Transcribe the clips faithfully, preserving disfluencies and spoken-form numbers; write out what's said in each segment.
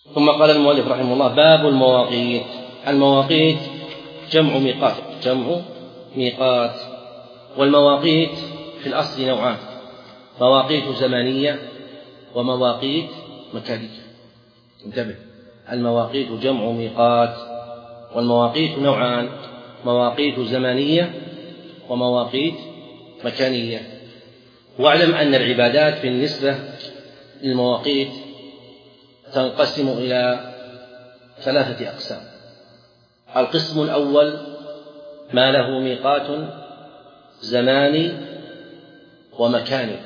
ثم قال المؤلف رحمه الله: باب المواقيت. المواقيت جمع ميقات، جمع ميقات. والمواقيت في الأصل نوعان: مواقيت زمانية ومواقيت مكانية. انتبه، المواقيت جمع ميقات، والمواقيت نوعان: مواقيت زمانية ومواقيت مكانية. واعلم أن العبادات بالنسبة للمواقيت تنقسم إلى ثلاثة أقسام. القسم الأول ما له ميقات زماني ومكاني،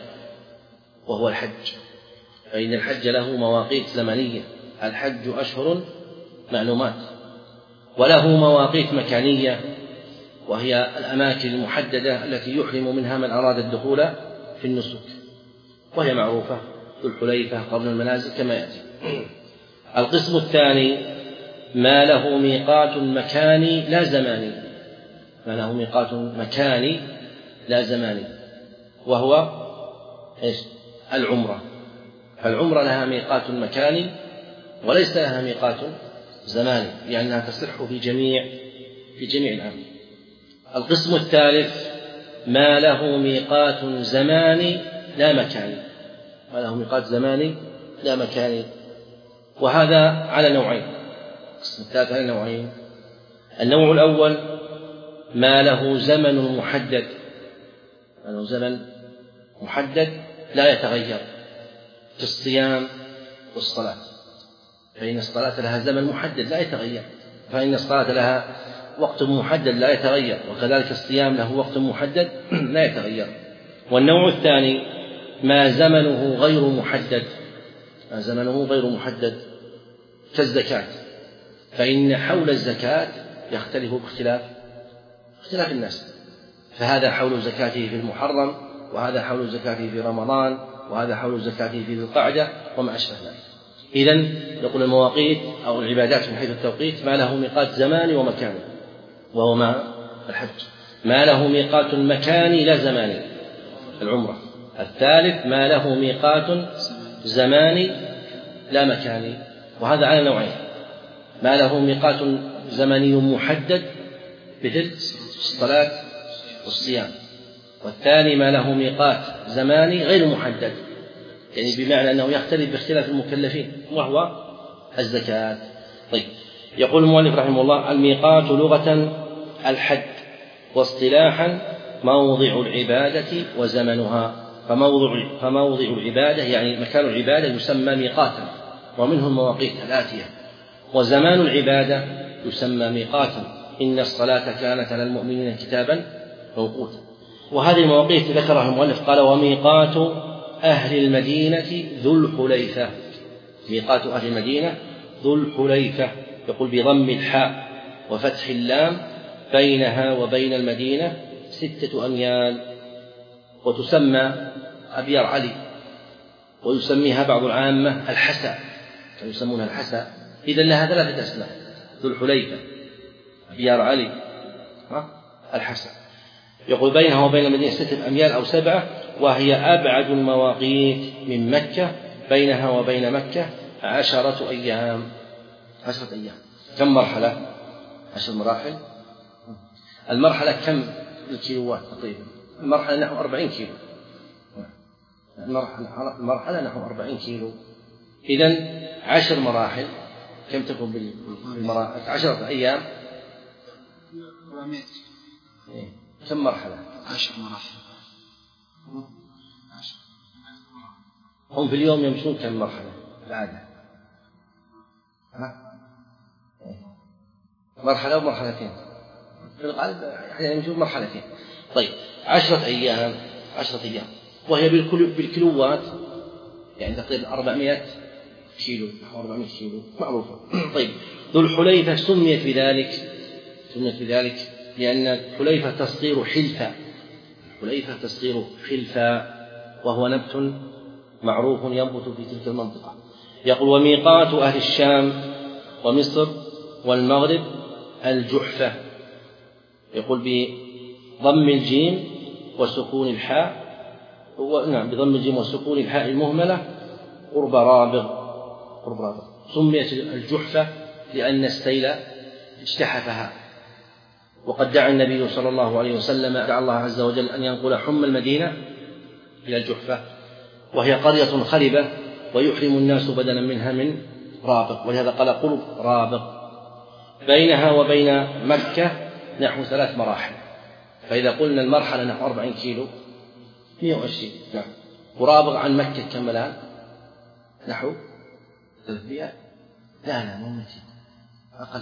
وهو الحج، فإن الحج له مواقيت زمنية، الحج أشهر معلومات. وله مواقيت مكانية، وهي الأماكن المحددة التي يحرم منها من أراد الدخول في النسك، وهي معروفة: ذو الحليفة، قرن المنازل، كما يأتي. القسم الثاني ما له ميقات مكاني لا زماني، ما له ميقات مكاني لا زماني، وهو إيش؟ العمرة. فالعمرة لها ميقات مكاني وليس لها ميقات زماني، لأنها تصح في جميع في جميع العام. القسم الثالث ما له ميقات زماني لا مكاني، ما له ميقات زماني لا مكاني، وهذا على نوعين. القسم الثالث على نوعين: النوع الأول ما له زمن محدد، ما له زمن محدد لا يتغير، في الصيام والصلاة، فإن الصلاة لها زمن محدد لا يتغير، فإن الصلاة لها وقت محدد لا يتغير، وكذلك الصيام له وقت محدد لا يتغير. والنوع الثاني ما زمنه غير محدد، ما زمنه غير محدد كالزكاة، فإن حول الزكاة يختلف باختلاف اختلاف الناس، فهذا حول زكاته في المحرم، وهذا حول زكاته في رمضان، وهذا حول زكاته في ذي القعدة، وما أشبه ذلك. إذن يقول المواقيت أو العبادات من حيث التوقيت ما له ميقات زماني ومكاني، وهو ما الحج. ما له ميقات مكاني لا زماني، العمرة. الثالث ما له ميقات زماني لا مكاني، وهذا على نوعين: ما له ميقات زمني محدد مثل الصلاة والصيام، والثاني ما له ميقات زماني غير محدد، يعني بمعنى أنه يختلف باختلاف المكلفين، وهو الزكاة. طيب، يقول المؤلف رحمه الله: الميقات لغة الحد، واصطلاحا موضع العبادة وزمنها. فموضع, فموضع العبادة يعني مكان العبادة يسمى ميقاتا، ومنه المواقيت الآتية. وزمان العبادة يسمى ميقاتا: إن الصلاة كانت على المؤمنين كتابا موقوتا. وهذه المواقيت ذكرها المؤلف، قال: وميقات أهل المدينة ذو الحليفة. ميقات أهل المدينة ذو الحليفة، يقول بضم الحاء وفتح اللام، بينها وبين المدينة ستة أميال، وتسمى أبيار علي، ويسميها بعض العامة الحسا، يسمونها الحسا. إذن لها ثلاثة أسماء: ذو الحليفة، أبيار علي، الحسا. يقول بينها وبين المدينة ستة أميال أو سبعة، وهي أبعد المواقيت من مكة، بينها وبين مكة عشرة أيام. عشرة أيام. كم مرحلة؟ عشر مراحل. المرحلة كم الكيلوات تقريبا؟ المرحلة نحو أربعين كيلو. المرحلة نحو أربعين كيلو. إذن عشر مراحل. كم تكون بالمراحل؟ عشرة أيام. كم مرحلة؟ عشر مراحل. هم في اليوم يمشون كم مرحلة العادة؟ ها؟ مرحلة ومرحلتين في الغالب، يعني يمشون مرحلتين. طيب، عشرة أيام، عشرة أيام، وهي بالكيلوات يعني تقريبا أربعمائة كيلو، أربعمائة كيلو معروفة. طيب، ذو الحليفة سميت بذلك سميت بذلك لأن الحليفة تصغير حلفة، الحليفة تصغير حلفة، وهو نبت معروف ينبت في تلك المنطقة. يقول: وميقات أهل الشام ومصر والمغرب الجحفة. يقول بضم الجيم وسكون الحاء، نعم بضم الجيم وسكون الحاء المهملة، قرب رابغ، قرب رابغ. سميت الجحفة لأن السيل اجتحفها، وقد دعا النبي صلى الله عليه وسلم دعا الله عز وجل أن ينقل حم المدينة إلى الجحفة، وهي قرية خربة ويحرم الناس بدلا منها من رابغ، ولهذا قال قرب رابغ. بينها وبين مكة نحو ثلاث مراحل، فإذا قلنا المرحلة نحو أربعين كيلو مئة وعشرين، نعم. ورابغ عن مكة كم الآن؟ نحو ثلاثمائة، لا لا مو مئتين، أقل،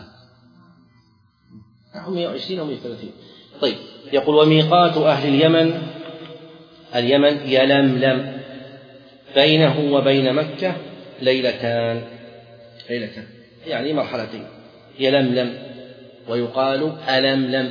نحو مئة وعشرين أو مئة وثلاثين. طيب، يقول وميقات أهل اليمن، اليمن يلملم، بينه وبين مكة ليلتان، ليلتان يعني مرحلتين، يلملم ويقال ألملم،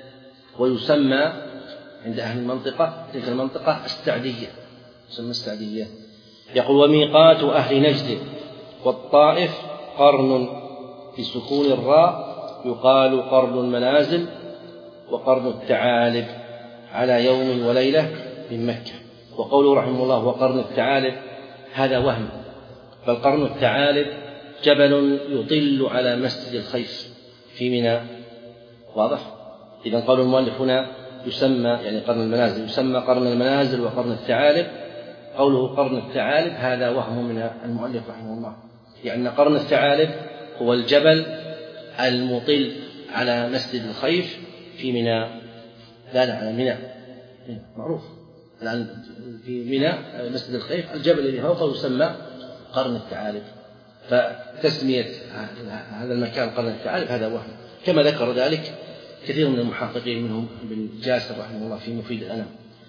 ويسمى عند أهل المنطقة تلك المنطقة السعدية، يسمى السعدية. يقول وميقات أهل نجد والطائف قرن بسكون الراء، يقال قرن المنازل وقرن التعالب على يوم وليلة من مكة. وقوله رحمه الله وقرن التعالب هذا وهم، فالقرن التعالب جبل يطل على مسجد الخيف في منى، واضح؟ إذا قال المؤلف هنا يسمى يعني قرن المنازل، يسمى قرن المنازل وقرن الثعالب. قوله قرن الثعالب هذا وهم من المؤلف رحمه الله، لأن يعني قرن الثعالب هو الجبل المطل على مسجد الخيف في منى، لا لا على منى معروف، لأن في منى مسجد الخيف الجبل الذي فوقه يسمى قرن الثعالب، فتسمية هذا المكان قرن الثعالب هذا وهم، كما ذكر ذلك كثير من المحققين منهم ابن جاسر رحمه الله في مفيد الأنام.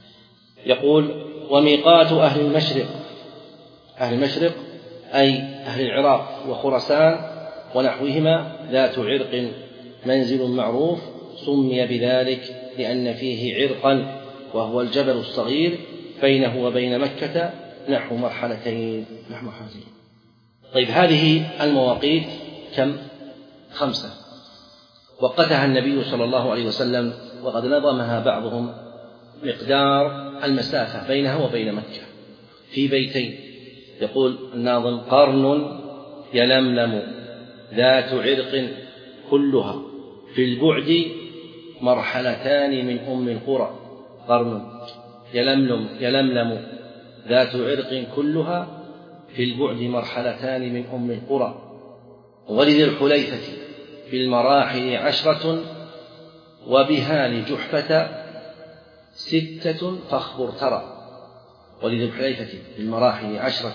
يقول وميقات أهل المشرق، أهل المشرق أي أهل العراق وخراسان ونحوهما ذات عرق منزل معروف، سمي بذلك لأن فيه عرقا وهو الجبل الصغير بينه وبين مكة نحو مرحلتين، نحو مرحلتين. طيب، هذه المواقيت كم؟ خمسة، وقتها النبي صلى الله عليه وسلم، وقد نظمها بعضهم مقدار المسافة بينها وبين مكة في بيتين. يقول الناظم قرن يلملم ذات عرق كلها في البعد مرحلتان من أم القرى، قرن يلملم يلملم ذات عرق كلها في البعد مرحلتان من أم القرى، ولذي الحليفة في المراحل عشرة وبها لجحفة ستة فاخبر ترى، ولذي الحليفة في المراحل عشرة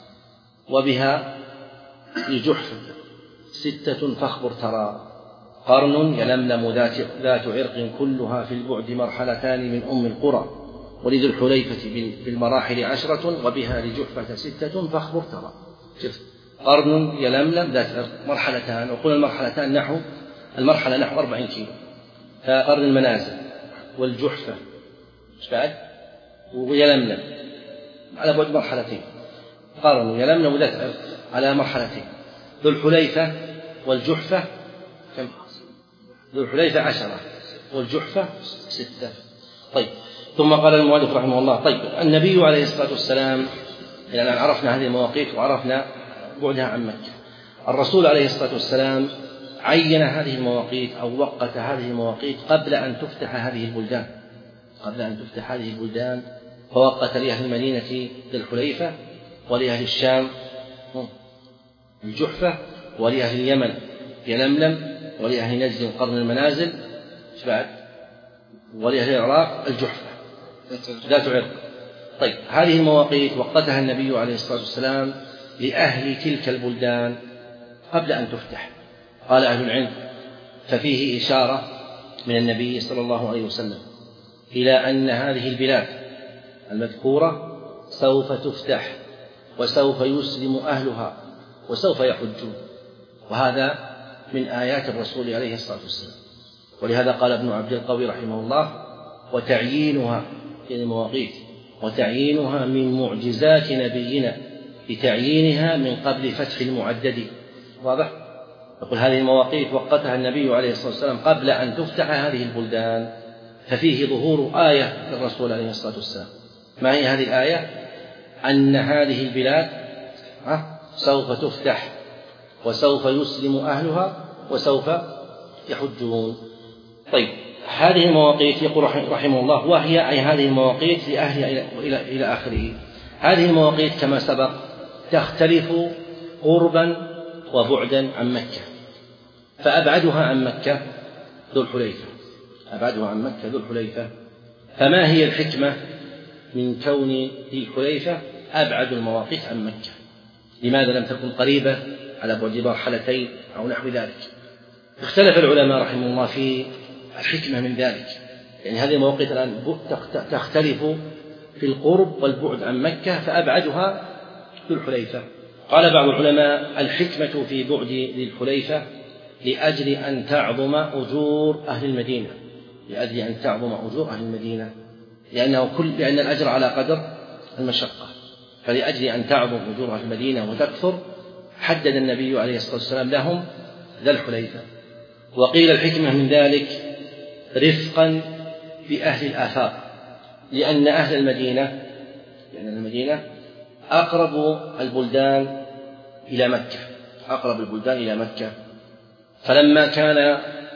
وبها لجحفة ستة فاخبر ترى، قرن يلملم ذات, ذات عرق كلها في البعد مرحلتان من أم القرى، ولذي الحليفة في المراحل عشرة وبها لجحفة ستة فاخبر ترى. شفت قرن يلملم ذات عرق مرحلتان، وقلنا المرحلتان نحو المرحلة نحو أربعين كيلو، فقرن المنازل والجحفة بعد ويلملم على بعد مرحلتين، قرن يلملم ذات عرق على مرحلتين، ذو الحليفة والجحفة كم؟ ذو الحليفة عشرة والجحفة ستة. طيب، ثم قال المؤلف رحمه الله طيب النبي عليه الصلاة والسلام، يعني عرفنا هذه المواقيت وعرفنا بعدها عن مكة، الرسول عليه الصلاة والسلام عين هذه المواقيت أو وقت هذه المواقيت قبل أن تفتح هذه البلدان، قبل أن تفتح هذه البلدان، فوقت لأهل المدينة ذي الحليفة، ولأهل الشام الجحفة، ولأهل اليمن يلملم، ولأهل نجد قرن المنازل بعد، ولأهل العراق الجحفة ذات عرق. طيب، هذه المواقيت وقتها النبي عليه الصلاة والسلام لأهل تلك البلدان قبل أن تفتح. قال أهل العلم ففيه إشارة من النبي صلى الله عليه وسلم إلى أن هذه البلاد المذكورة سوف تفتح وسوف يسلم أهلها وسوف يحجون، وهذا من آيات الرسول عليه الصلاة والسلام. ولهذا قال ابن عبد القوي رحمه الله وتعيينها يعني مواقيت وتعيينها من معجزات نبينا لتعيينها من قبل فتح المعدد. واضح؟ يقول هذه المواقيت وقتها النبي عليه الصلاة والسلام قبل أن تفتح هذه البلدان، ففيه ظهور آية للرسول عليه الصلاة والسلام. ما هي هذه الآية؟ أن هذه البلاد سوف تفتح وسوف يسلم أهلها وسوف يحجون. طيب هذه المواقيت يقول رحمه الله وهي أي هذه المواقيت لأهلها إلى إلى آخره. هذه المواقيت كما سبق تختلف قربا وبعدا عن مكة، فأبعدها عن مكة ذو الحليفة، أبعدها عن مكة ذو الحليفة. فما هي الحكمة من كون ذي الحليفة أبعد المواقيت عن مكة؟ لماذا لم تكن قريبة على بعد مرحلتين أو نحو ذلك؟ اختلف العلماء رحمه الله في الحكمة من ذلك، يعني هذه المواقيت الآن تختلف في القرب والبعد عن مكة فأبعدها ذو الحليفة. قال بعض العلماء الحكمة في بعد ذي الحليفة لأجل أن تعظم أجور أهل المدينة، لأجل أن تعظم أجور أهل المدينة، لأنه كل لأن الأجر على قدر المشقة، فلأجل أن تعظم أجور أهل المدينة وتكثر حدد النبي عليه الصلاة والسلام لهم ذا الحليفة. وقيل الحكمة من ذلك رفقا بأهل الآفاق، لأن أهل المدينة لأن المدينة أقرب البلدان إلى مكة، أقرب البلدان إلى مكة، فلما كان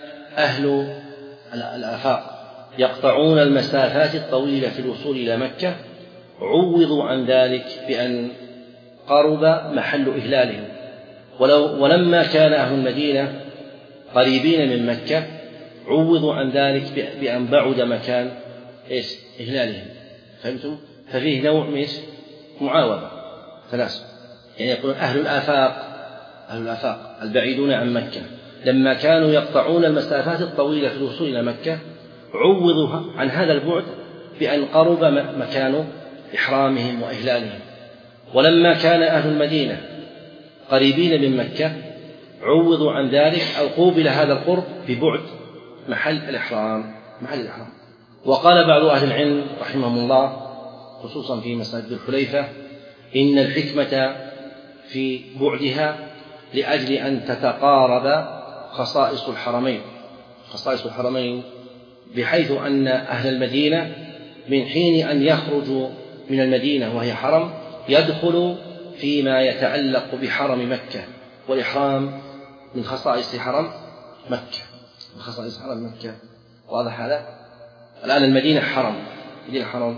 أهل الآفاق يقطعون المسافات الطويلة في الوصول إلى مكة عوضوا عن ذلك بأن قرب محل إهلالهم. ولو ولما كان أهل المدينة قريبين من مكة عوضوا عن ذلك بأن بعد مكان إيش إهلالهم. فهمتم؟ ففيه نوع من معاوضة تناسب، يعني يقول أهل الآفاق أهل الآفاق البعيدون عن مكة لما كانوا يقطعون المسافات الطويلة في الوصول إلى مكة عوضوا عن هذا البعد بأن قرب مكان إحرامهم وإهلالهم. ولما كان أهل المدينة قريبين من مكة عوضوا عن ذلك أو قوبل هذا القرب ببعد محل الإحرام محل الإحرام. وقال بعض أهل العلم رحمهم الله خصوصا في مسألة ذي الحليفة إن الحكمة في بعدها لأجل أن تتقارب خصائص الحرمين خصائص الحرمين بحيث أن أهل المدينة من حين أن يخرجوا من المدينة وهي حرم يدخل فيما يتعلق بحرم مكة، والإحرام من خصائص حرم مكة من خصائص حرم مكة. واضح هذا؟ الآن المدينة حرم مدينة حرم،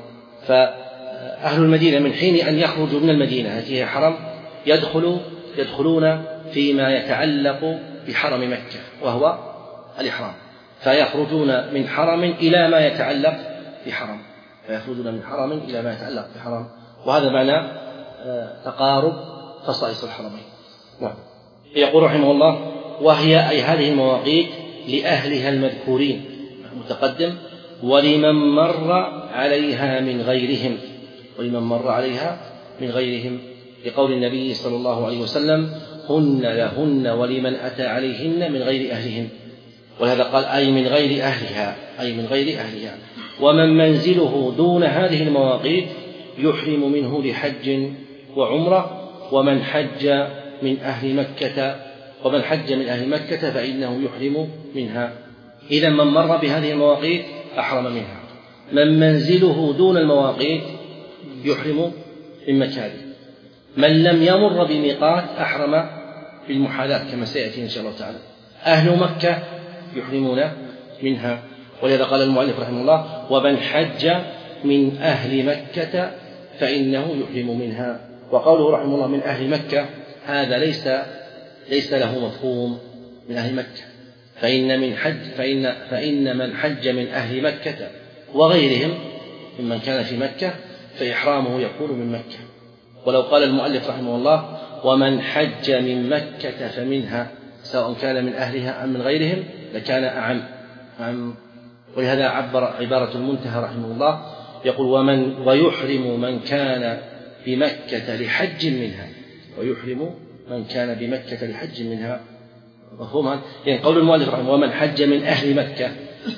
فأهل المدينة من حين أن يخرجوا من المدينة التي هي حرم يدخلوا يدخلون فيما يتعلق بحرم مكة وهو الإحرام، فيخرجون من حرم إلى ما يتعلق بحرم فيخرجون من حرم إلى ما يتعلق بحرم وهذا معنى تقارب خصائص الحرمين. نعم. يقول رحمه الله وهي أي هذه المواقيت لأهلها المذكورين متقدم ولمن مر عليها من غيرهم ولمن مر عليها من غيرهم لقول النبي صلى الله عليه وسلم هن لهن ولمن أتى عليهن من غير أهلهن، ولهذا قال أي من غير أهلها أي من غير أهلها. ومن منزله دون هذه المواقيت يحرم منه لحج وعمرة ومن حج من أهل مكة ومن حج من أهل مكة فإنه يحرم منها. إذا من مر بهذه المواقيت أحرم منها. من منزله دون المواقيت يحرم من مكانه. من لم يمر بميقات أحرم بالمحاذاة كما سيأتي إن شاء الله تعالى. أهل مكة يحرمون منها، ولهذا قال المؤلف رحمه الله ومن حج من أهل مكة فإنه يحرم منها. وقوله رحمه الله من أهل مكة هذا ليس ليس له مفهوم من أهل مكة، فإن من حج فإن فإن من حج من أهل مكة وغيرهم ممن كان في مكة فإحرامه يكون من مكة. ولو قال المؤلف رحمه الله ومن حج من مكة فمنها سواء كان من أهلها أم من غيرهم لكان أعم أعم. ولهذا عبر عبارة المنتهى رحمه الله يقول ومن ويحرم من كان بمكة لحج منها ويحرم من كان بمكة لحج منها. مفهوم؟ يعني قول المؤلف رحمه ومن حج من أهل مكة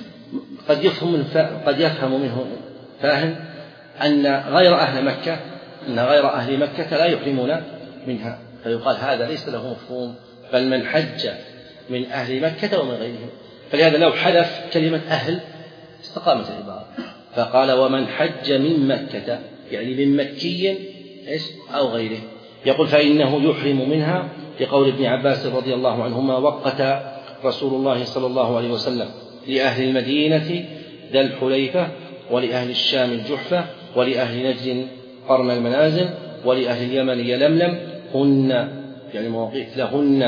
قد يفهم من قد يفهم منه فاهم أن غير أهل مكة أن غير أهل مكة لا يحرمون منها، فيقال هذا ليس له مفهوم، بل من حج من أهل مكة ومن غيرهم. فلهذا لو حذف كلمة أهل استقامت العبارة فقال ومن حج من مكة يعني من مكي إيش أو غيره. يقول فإنه يحرم منها لقول ابن عباس رضي الله عنهما وقت رسول الله صلى الله عليه وسلم لأهل المدينة ذا الحليفة ولأهل الشام الجحفة ولأهل نجد قرن المنازل ولأهل اليمن يلملم هن يعني مواقيت لهن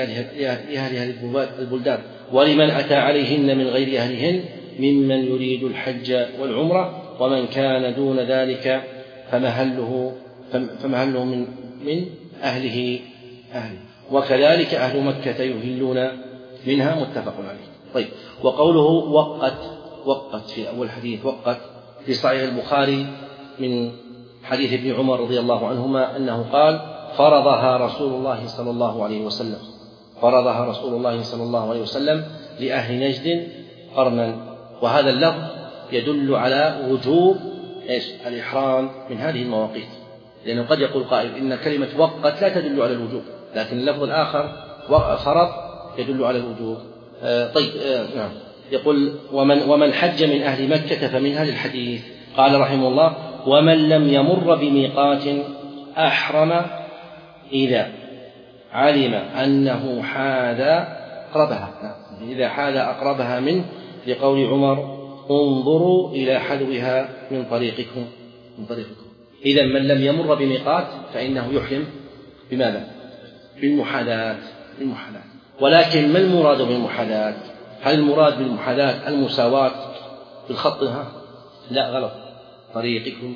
لأهل البلدان ولمن أتى عليهن من غير أهلهن ممن يريد الحج والعمرة ومن كان دون ذلك فمهله فمهله من من أهله أهله وكذلك أهل مكة يهلون منها متفق عليه. طيب وقوله وقت وقت في أول حديث وقت في صحيح البخاري من حديث ابن عمر رضي الله عنهما أنه قال فرضها رسول الله صلى الله عليه وسلم فرضها رسول الله صلى الله عليه وسلم لأهل نجد قرنا. وهذا اللفظ يدل على وجوب إيش الإحرام من هذه المواقيت، لأنه قد يقول قائل إن كلمة وقت لا تدل على الوجوب، لكن اللفظ الآخر فرض يدل على الوجوب. آه طيب آه نعم. يقول ومن, ومن حج من أهل مكة فمن هذا الحديث قال رحمه الله ومن لم يمر بميقات أحرم إذا علم أنه حاذ أقربها إذا حاذ أقربها منه لقول عمر انظروا إلى حذوها من طريقكم من طريقكم. إذا من لم يمر بميقات فإنه يحرم بماذا؟ بالمحاذاة بالمحاذاة. ولكن ما المراد بالمحاذاة؟ هل المراد بالمحاذاة المساواة بالخط؟ ها؟ لا غلط. طريقكم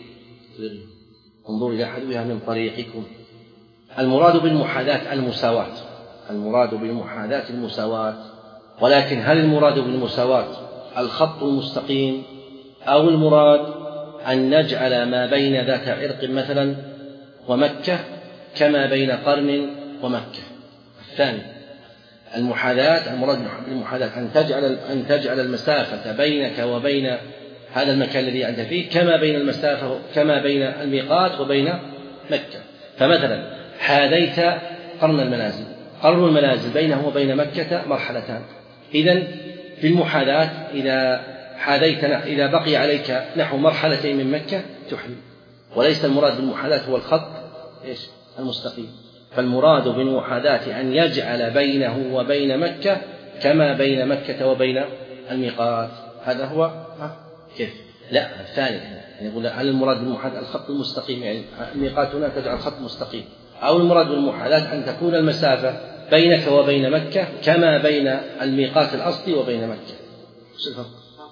انظروا إلى حذوها من طريقكم. المراد بالمحاذاة المساواة المراد بالمحاذاة المساواة. ولكن هل المراد بالمساواة الخط المستقيم أو المراد أن نجعل ما بين ذات عرق مثلا ومكة كما بين قرن ومكة؟ الثاني المحاذاة المراد بالمحاذاة أن تجعل أن تجعل المسافة بينك وبين هذا المكان الذي أنت فيه كما بين المسافة كما بين الميقات وبين مكة. فمثلا حاذيت قرن المنازل قرن المنازل بينه وبين مكة مرحلتان. إذن في المحاذاة إذا حاذيت إذا بقي عليك نحو مرحلتين من مكة تحرم، وليس المراد بالمحاذاة هو الخط إيش المستقيم. فالمراد بالمحاذاة أن يجعل بينه وبين مكة كما بين مكة وبين الميقات. هذا هو ها كيف؟ لا الثاني يعني يقول هل المراد بالمحاذاة الخط المستقيم يعني الميقات هنا تجعل خط مستقيم، أو المراد بالمحاذاة أن تكون المسافة بينك وبين مكة كما بين الميقات الأصلي وبين مكة. ايش الفرق؟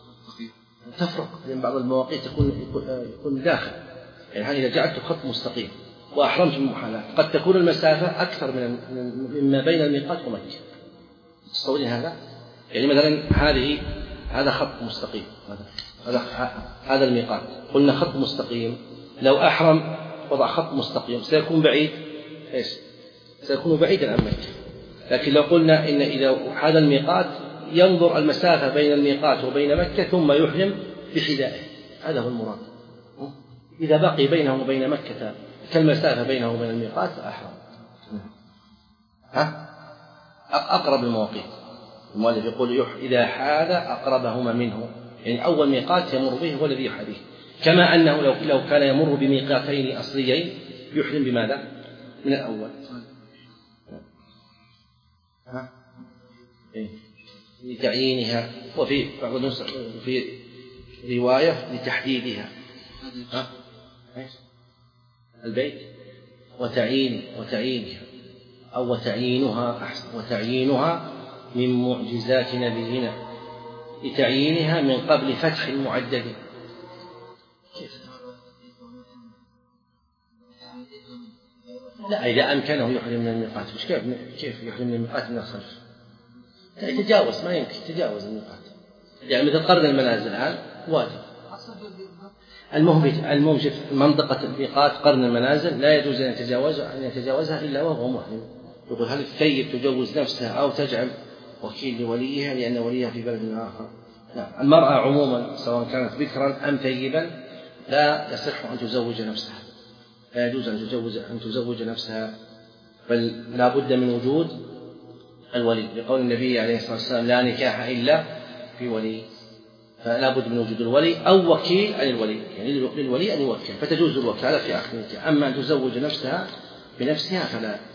تفرق لأن بعض المواقيت يكون يكون داخل يعني إذا جعلت خط مستقيم وأحرمت بالمحاذاة قد تكون المسافة أكثر من مما بين الميقات ومكة. تصورين هذا؟ يعني مثلا هذه هذا خط مستقيم هذا هذا الميقات قلنا خط مستقيم لو أحرم وضع خط مستقيم سيكون بعيد إيش؟ سيكون بعيدا عن مكة. لكن لو قلنا إن إذا هذا الميقات ينظر المسافة بين الميقات وبين مكة ثم يحرم بحذائه هذا هو المراد. إذا بقي بينه وبين مكة كالمسافة بينه وبين الميقات فأحرم. ها؟ أقرب المواقيت المؤلف يقول إذا حاذ أقربهما منه يعني أول ميقات يمر به هو الذي يحاذيه، كما أنه لو لو كان يمر بميقاتين أصليين يحرم بماذا؟ من الأول. ها؟ إيه؟ لتعيينها وفي بعض النسخ في رواية لتحديدها. ها؟ البيت وتعيين وتعيينها أو وتعيينها أحسن وتعيينها من معجزات نبينا لتعيينها من قبل فتح المعدد. كيف؟ لا إذا أمكنه يحرم من الميقات مش كيف كيف يحرم من الميقات من الخلف يتجاوز ما يمكن يتجاوز الميقات يعني مثل قرن المنازل الآن واجب. المهم المهم منطقة الميقات قرن المنازل لا يجوز أن يتجاوزها أن يتجاوزها إلا وهو محرم. يقول هل الثيب تجوز نفسها أو تجعل وكيل لوليها لأن وليها في بلد آخر؟ لا. المرأة عموما سواء كانت بكرا أم ثيبا لا يصح أن تزوج نفسها لا يجوز أن تزوج أن تزوج نفسها بل لا بد من وجود الولي لقول النبي عليه الصلاة والسلام لا نكاح إلا في ولي فلا بد من وجود الولي أو وكيل عن الولي يعني للولي أن يوكل فتجوز الوكالة في آخر النكاح. أما أن تزوج نفسها بنفسها فلا